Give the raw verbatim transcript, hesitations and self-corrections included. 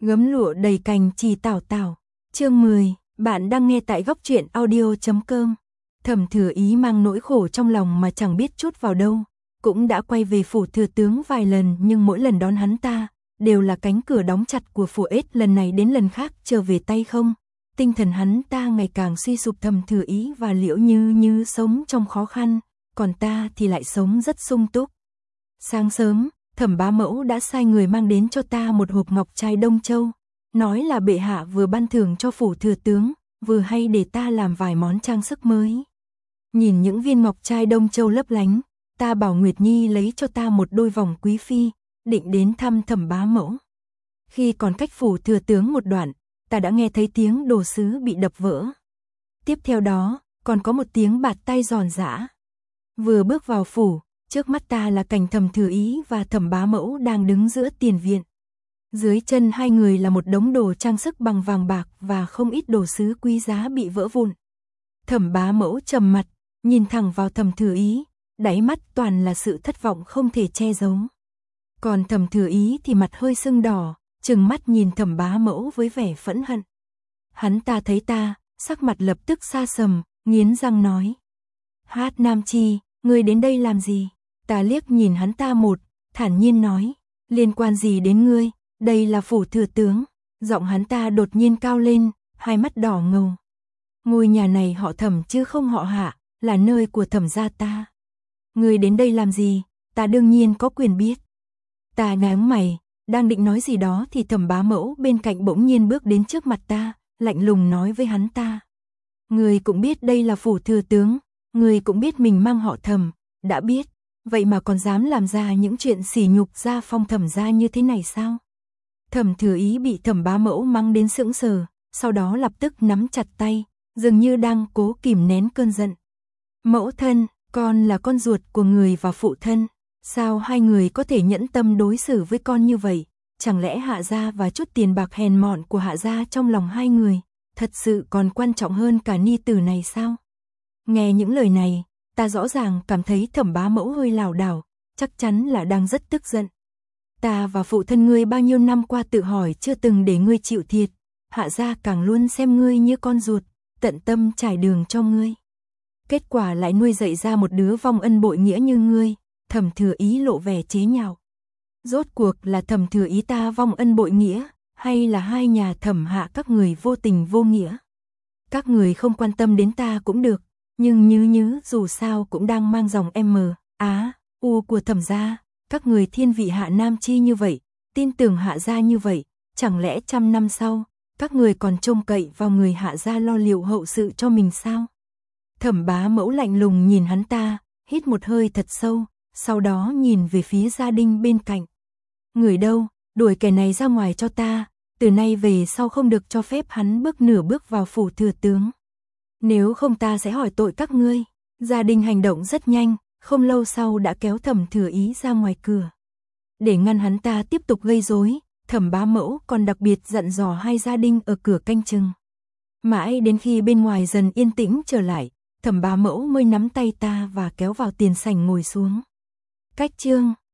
Gấm lụa đầy cành chì tảo tảo. Chương mười, bạn đang nghe tại góc truyện audio chấm com. Thẩm Thừa Ý mang nỗi khổ trong lòng mà chẳng biết chút vào đâu, cũng đã quay về phủ thừa tướng vài lần, nhưng mỗi lần đón hắn ta đều là cánh cửa đóng chặt của phủ ết, lần này đến lần khác trở về tay không. Tinh thần hắn ta ngày càng suy sụp. Thẩm Thừa Ý và Liễu Như Như sống trong khó khăn, còn ta thì lại sống rất sung túc. Sáng sớm, Thẩm Bá Mẫu đã sai người mang đến cho ta một hộp ngọc trai Đông Châu, nói là bệ hạ vừa ban thưởng cho phủ thừa tướng, vừa hay để ta làm vài món trang sức mới. Nhìn những viên ngọc trai Đông Châu lấp lánh, ta bảo Nguyệt Nhi lấy cho ta một đôi vòng quý phi, định đến thăm Thẩm Bá Mẫu. Khi còn cách phủ thừa tướng một đoạn, ta đã nghe thấy tiếng đồ sứ bị đập vỡ. Tiếp theo đó, còn có một tiếng bạt tay giòn giã. Vừa bước vào phủ, trước mắt ta là cảnh Thẩm Thừa Ý và Thẩm Bá Mẫu đang đứng giữa tiền viện. Dưới chân hai người là một đống đồ trang sức bằng vàng bạc và không ít đồ sứ quý giá bị vỡ vụn. Thẩm Bá Mẫu trầm mặt, nhìn thẳng vào Thẩm Thừa Ý, đáy mắt toàn là sự thất vọng không thể che giấu. Còn Thẩm Thừa Ý thì mặt hơi sưng đỏ, trừng mắt nhìn Thẩm Bá Mẫu với vẻ phẫn hận. Hắn ta thấy ta, sắc mặt lập tức xa sầm, nghiến răng nói: Hát Nam Chi, ngươi đến đây làm gì? Ta liếc nhìn hắn ta một, thản nhiên nói: Liên quan gì đến ngươi, đây là phủ thừa tướng. Giọng hắn ta đột nhiên cao lên, hai mắt đỏ ngầu. Ngôi nhà này họ Thẩm chứ không họ Hạ, là nơi của Thẩm gia ta. Ngươi đến đây làm gì? Ta đương nhiên có quyền biết. Ta nhướng mày, đang định nói gì đó thì Thẩm Bá Mẫu bên cạnh bỗng nhiên bước đến trước mặt ta, lạnh lùng nói với hắn ta: Ngươi cũng biết đây là phủ thừa tướng, ngươi cũng biết mình mang họ Thẩm, đã biết, vậy mà còn dám làm ra những chuyện sỉ nhục gia phong Thẩm gia như thế này sao? Thẩm Thừa Ý bị Thẩm Bá Mẫu mắng đến sững sờ, sau đó lập tức nắm chặt tay, dường như đang cố kìm nén cơn giận. Mẫu thân, con là con ruột của người và phụ thân, sao hai người có thể nhẫn tâm đối xử với con như vậy? Chẳng lẽ Hạ gia và chút tiền bạc hèn mọn của Hạ gia trong lòng hai người thật sự còn quan trọng hơn cả ni tử này sao? Nghe những lời này, ta rõ ràng cảm thấy Thẩm Bá Mẫu hơi lảo đảo, chắc chắn là đang rất tức giận. Ta và phụ thân ngươi bao nhiêu năm qua tự hỏi chưa từng để ngươi chịu thiệt, Hạ gia càng luôn xem ngươi như con ruột, tận tâm trải đường cho ngươi. Kết quả lại nuôi dạy ra một đứa vong ân bội nghĩa như ngươi. Thẩm Thừa Ý lộ vẻ chế nhạo. Rốt cuộc là Thẩm Thừa Ý ta vong ân bội nghĩa, hay là hai nhà Thẩm Hạ các người vô tình vô nghĩa? Các người không quan tâm đến ta cũng được, nhưng Như Như dù sao cũng đang mang dòng M, Á, U của Thẩm gia. Các người thiên vị Hạ Nam Chi như vậy, tin tưởng Hạ gia như vậy, chẳng lẽ trăm năm sau, các người còn trông cậy vào người Hạ gia lo liệu hậu sự cho mình sao? Thẩm Bá Mẫu lạnh lùng nhìn hắn ta, hít một hơi thật sâu, sau đó nhìn về phía gia đình bên cạnh. Người đâu, đuổi kẻ này ra ngoài cho ta, từ nay về sau không được cho phép hắn bước nửa bước vào phủ thừa tướng. Nếu không ta sẽ hỏi tội các ngươi. Gia đình hành động rất nhanh, không lâu sau đã kéo Thẩm Thừa Ý ra ngoài cửa. Để ngăn hắn ta tiếp tục gây rối, Thẩm Bá Mẫu còn đặc biệt dặn dò hai gia đình ở cửa canh chừng. Mãi đến khi bên ngoài dần yên tĩnh trở lại, Thẩm Bá Mẫu mới nắm tay ta và kéo vào tiền sảnh ngồi xuống. Cách chương